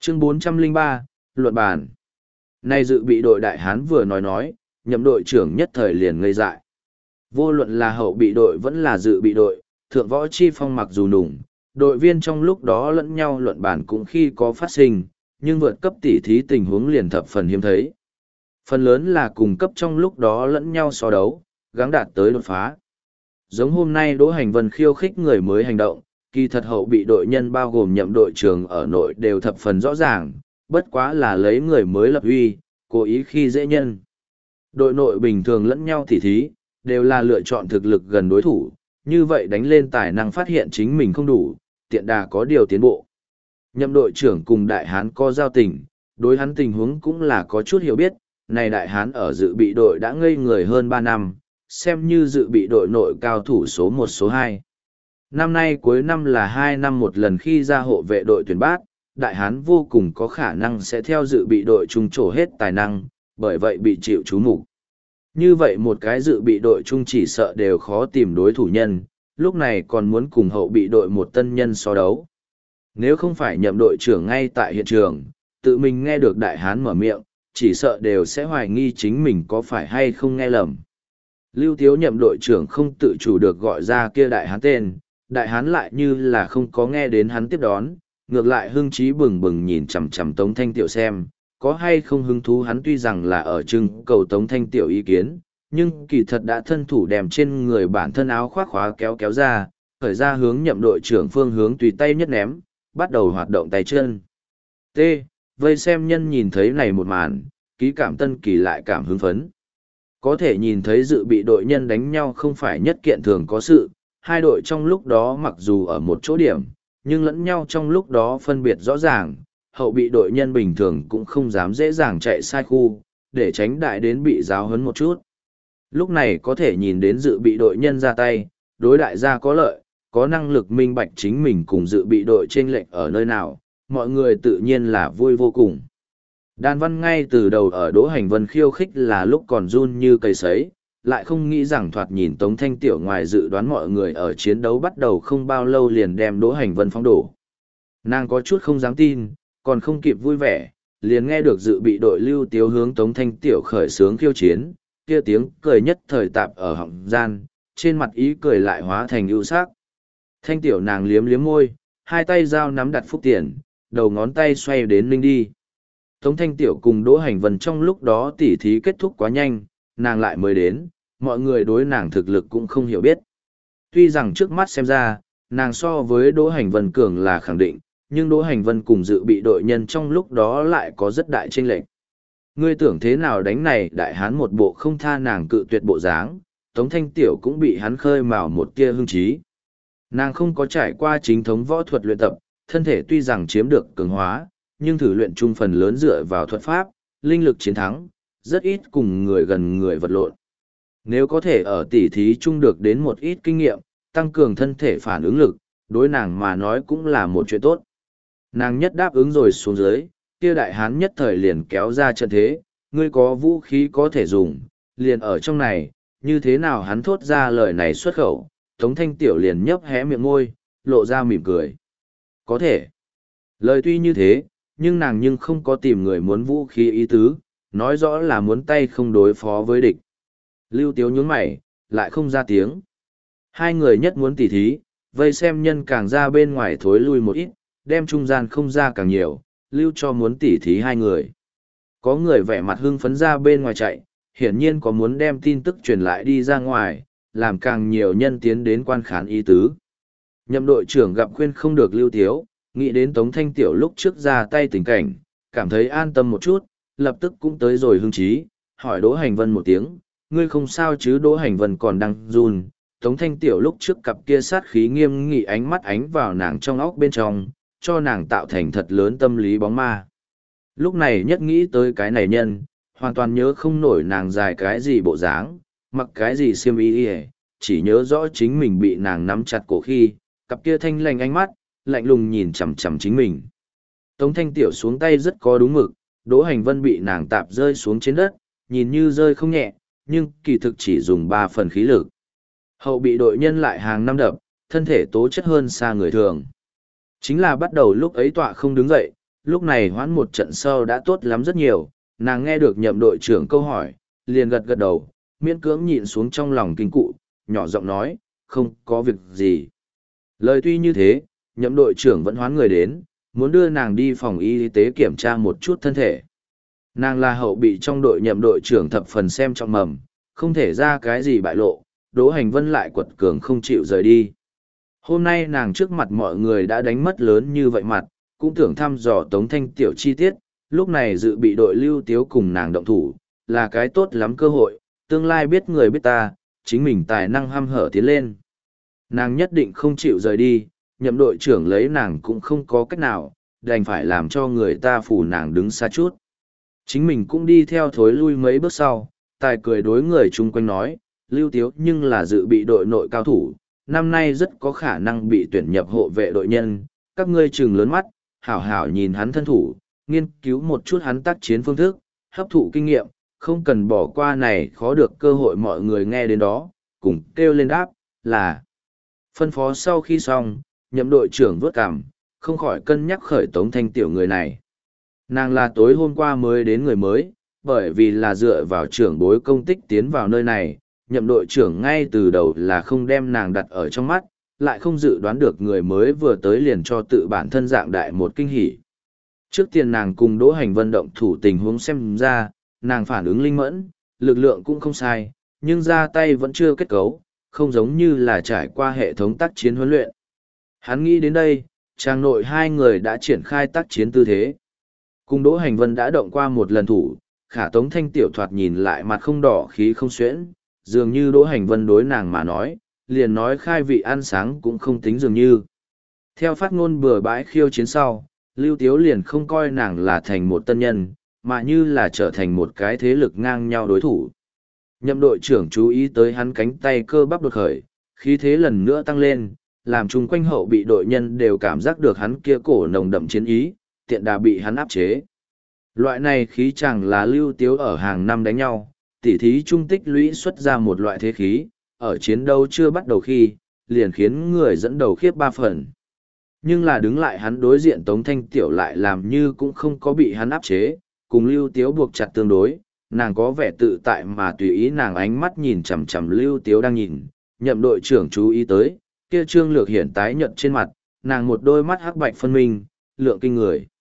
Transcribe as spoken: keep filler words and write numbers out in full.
Chương bốn trăm lẻ ba, Luận bàn. Nay dự bị đội đại hán vừa nói nói, nhậm đội trưởng nhất thời liền ngây dại. Vô luận là hậu bị đội vẫn là dự bị đội, thượng võ chi phong mặc dù nùng, đội viên trong lúc đó lẫn nhau luận bàn cũng khi có phát sinh, nhưng vượt cấp tỉ thí tình huống liền thập phần hiếm thấy. Phần lớn là cùng cấp trong lúc đó lẫn nhau so đấu, gắng đạt tới đột phá. Giống hôm nay Đỗ Hành Vân khiêu khích người mới hành động, kỳ thật hậu bị đội nhân bao gồm nhậm đội trưởng ở nội đều thập phần rõ ràng, bất quá là lấy người mới lập uy, cố ý khi dễ nhân. Đội nội bình thường lẫn nhau tỉ thí, đều là lựa chọn thực lực gần đối thủ, như vậy đánh lên tài năng phát hiện chính mình không đủ, tiện đà có điều tiến bộ. Nhậm đội trưởng cùng đại hán có giao tình, đối hắn tình huống cũng là có chút hiểu biết, này đại hán ở dự bị đội đã ngây người hơn ba năm, xem như dự bị đội nội cao thủ số một số hai. Năm nay cuối năm là hai năm một lần khi ra hộ vệ đội tuyển bát, đại hán vô cùng có khả năng sẽ theo dự bị đội trung trổ hết tài năng, bởi vậy bị chịu chú mục. Như vậy một cái dự bị đội trung chỉ sợ đều khó tìm đối thủ nhân, lúc này còn muốn cùng hậu bị đội một tân nhân so đấu. Nếu không phải nhậm đội trưởng ngay tại hiện trường, tự mình nghe được đại hán mở miệng, chỉ sợ đều sẽ hoài nghi chính mình có phải hay không nghe lầm. Lưu Tiếu nhậm đội trưởng không tự chủ được gọi ra kia đại hán tên, đại hán lại như là không có nghe đến hắn tiếp đón, ngược lại hưng trí bừng bừng nhìn chằm chằm Tống Thanh Tiểu xem, có hay không hứng thú hắn tuy rằng là ở trưng cầu Tống Thanh Tiểu ý kiến, nhưng kỳ thật đã thân thủ đem trên người bản thân áo khoác khóa kéo kéo ra, khởi ra hướng nhậm đội trưởng phương hướng tùy tay nhất ném, bắt đầu hoạt động tay chân. T. Vây xem nhân nhìn thấy này một màn, ký cảm tân kỳ lại cảm hứng phấn. Có thể nhìn thấy dự bị đội nhân đánh nhau không phải nhất kiện thường có sự, hai đội trong lúc đó mặc dù ở một chỗ điểm, nhưng lẫn nhau trong lúc đó phân biệt rõ ràng, hậu bị đội nhân bình thường cũng không dám dễ dàng chạy sai khu, để tránh đại đến bị giáo huấn một chút. Lúc này có thể nhìn đến dự bị đội nhân ra tay, đối đại gia có lợi, có năng lực minh bạch chính mình cùng dự bị đội chênh lệch ở nơi nào, mọi người tự nhiên là vui vô cùng. Đan Văn ngay từ đầu ở Đỗ Hành Vân khiêu khích là lúc còn run như cây sấy, lại không nghĩ rằng thoạt nhìn Tống Thanh Tiểu ngoài dự đoán mọi người ở chiến đấu bắt đầu không bao lâu liền đem Đỗ Hành Vân phóng đổ. Nàng có chút không dám tin, còn không kịp vui vẻ, liền nghe được dự bị đội Lưu Tiếu hướng Tống Thanh Tiểu khởi sướng khiêu chiến, kia tiếng cười nhất thời tạp ở họng gian, trên mặt ý cười lại hóa thành ưu sắc. Thanh Tiểu nàng liếm liếm môi, hai tay dao nắm đặt phúc tiền, đầu ngón tay xoay đến ninh đi. Tống Thanh Tiểu cùng Đỗ Hành Vân trong lúc đó tỉ thí kết thúc quá nhanh, nàng lại mới đến, mọi người đối nàng thực lực cũng không hiểu biết. Tuy rằng trước mắt xem ra, nàng so với Đỗ Hành Vân cường là khẳng định, nhưng Đỗ Hành Vân cùng dự bị đội nhân trong lúc đó lại có rất đại chênh lệch. Ngươi tưởng thế nào đánh này đại hán một bộ không tha nàng cự tuyệt bộ dáng, Tống Thanh Tiểu cũng bị hắn khơi mào một tia hưng trí. Nàng không có trải qua chính thống võ thuật luyện tập, thân thể tuy rằng chiếm được cường hóa, nhưng thử luyện chung phần lớn dựa vào thuật pháp, linh lực chiến thắng, rất ít cùng người gần người vật lộn. Nếu có thể ở tỉ thí chung được đến một ít kinh nghiệm, tăng cường thân thể phản ứng lực, đối nàng mà nói cũng là một chuyện tốt. Nàng nhất đáp ứng rồi xuống dưới, kia đại hán nhất thời liền kéo ra trận thế, ngươi có vũ khí có thể dùng, liền ở trong này, như thế nào hắn thốt ra lời này xuất khẩu, Tống Thanh Tiểu liền nhấp hé miệng môi, lộ ra mỉm cười. Có thể. Lời tuy như thế, nhưng nàng nhưng không có tìm người muốn vũ khí ý tứ, nói rõ là muốn tay không đối phó với địch. Lưu Tiếu nhướng mày, lại không ra tiếng. Hai người nhất muốn tỉ thí, vây xem nhân càng ra bên ngoài thối lui một ít, đem trung gian không ra càng nhiều, lưu cho muốn tỉ thí hai người. Có người vẻ mặt hưng phấn ra bên ngoài chạy, hiển nhiên có muốn đem tin tức truyền lại đi ra ngoài, làm càng nhiều nhân tiến đến quan khán ý tứ. Nhậm đội trưởng gặp khuyên không được Lưu Tiếu, nghĩ đến Tống Thanh Tiểu lúc trước ra tay tình cảnh, cảm thấy an tâm một chút, lập tức cũng tới rồi hưng trí, hỏi Đỗ Hành Vân một tiếng, ngươi không sao chứ? Đỗ Hành Vân còn đang run. Tống Thanh Tiểu lúc trước cặp kia sát khí nghiêm nghị ánh mắt ánh vào nàng trong óc bên trong, cho nàng tạo thành thật lớn tâm lý bóng ma. Lúc này nhất nghĩ tới cái này nhân, hoàn toàn nhớ không nổi nàng dài cái gì bộ dáng, mặc cái gì xiêm y đi, chỉ nhớ rõ chính mình bị nàng nắm chặt cổ khi, cặp kia thanh lành ánh mắt, lạnh lùng nhìn chằm chằm chính mình. Tống Thanh Tiểu xuống tay rất có đúng mực, Đỗ Hành Vân bị nàng tạp rơi xuống trên đất, nhìn như rơi không nhẹ, nhưng kỳ thực chỉ dùng ba phần khí lực. Hậu bị đội nhân lại hàng năm đập, thân thể tố chất hơn xa người thường. Chính là bắt đầu lúc ấy tọa không đứng dậy, lúc này hoãn một trận sau đã tốt lắm rất nhiều, nàng nghe được nhậm đội trưởng câu hỏi, liền gật gật đầu, miễn cưỡng nhịn xuống trong lòng kinh cụ, nhỏ giọng nói, không có việc gì. Lời tuy như thế, nhậm đội trưởng vẫn hoán người đến, muốn đưa nàng đi phòng y tế kiểm tra một chút thân thể. Nàng là hậu bị trong đội nhậm đội trưởng thập phần xem trọng mầm, không thể ra cái gì bại lộ, Đỗ Hành Vân lại quật cường không chịu rời đi. Hôm nay nàng trước mặt mọi người đã đánh mất lớn như vậy mặt, cũng tưởng thăm dò Tống Thanh Tiểu chi tiết, lúc này dự bị đội Lưu Tiếu cùng nàng động thủ, là cái tốt lắm cơ hội, tương lai biết người biết ta, chính mình tài năng hăm hở tiến lên. Nàng nhất định không chịu rời đi, nhậm đội trưởng lấy nàng cũng không có cách nào, đành phải làm cho người ta phủ nàng đứng xa chút. Chính mình cũng đi theo thối lui mấy bước sau, tài cười đối người chung quanh nói, Lưu Tiếu nhưng là dự bị đội nội cao thủ, năm nay rất có khả năng bị tuyển nhập hộ vệ đội nhân, các ngươi trừng lớn mắt, hảo hảo nhìn hắn thân thủ, nghiên cứu một chút hắn tác chiến phương thức, hấp thụ kinh nghiệm, không cần bỏ qua này khó được cơ hội mọi người nghe đến đó, cùng kêu lên đáp, là. Phân phó sau khi xong, nhậm đội trưởng vớt cằm, không khỏi cân nhắc khởi Tống Thanh Tiểu người này. Nàng là tối hôm qua mới đến người mới, bởi vì là dựa vào trưởng bối công tích tiến vào nơi này, nhậm đội trưởng ngay từ đầu là không đem nàng đặt ở trong mắt, lại không dự đoán được người mới vừa tới liền cho tự bản thân dạng đại một kinh hỉ. Trước tiên nàng cùng Đỗ Hành Vân động thủ tình huống xem ra, nàng phản ứng linh mẫn, lực lượng cũng không sai, nhưng ra tay vẫn chưa kết cấu, không giống như là trải qua hệ thống tác chiến huấn luyện. Hắn nghĩ đến đây, trang nội hai người đã triển khai tác chiến tư thế. Cùng Đỗ Hành Vân đã động qua một lần thủ, khả Tống Thanh Tiểu thoạt nhìn lại mặt không đỏ khí không xuyễn, dường như Đỗ Hành Vân đối nàng mà nói, liền nói khai vị ăn sáng cũng không tính dường như. Theo phát ngôn bừa bãi khiêu chiến sau, Lưu Tiếu liền không coi nàng là thành một tân nhân, mà như là trở thành một cái thế lực ngang nhau đối thủ. Nhậm đội trưởng chú ý tới hắn cánh tay cơ bắp đột khởi, khí thế lần nữa tăng lên, làm chung quanh hậu bị đội nhân đều cảm giác được hắn kia cổ nồng đậm chiến ý, tiện đà bị hắn áp chế. Loại này khí chẳng là Lưu Tiếu ở hàng năm đánh nhau, tỉ thí trung tích lũy xuất ra một loại thế khí, ở chiến đấu chưa bắt đầu khi, liền khiến người dẫn đầu khiếp ba phần. Nhưng là đứng lại hắn đối diện Tống Thanh Tiểu lại làm như cũng không có bị hắn áp chế, cùng Lưu Tiếu buộc chặt tương đối, nàng có vẻ tự tại mà tùy ý nàng ánh mắt nhìn chằm chằm Lưu Tiếu đang nhìn, nhậm đội trưởng chú ý tới, kia trương lược hiển tái nhợt trên mặt, nàng một đôi mắt hắc bạch phân minh, lượng kinh người.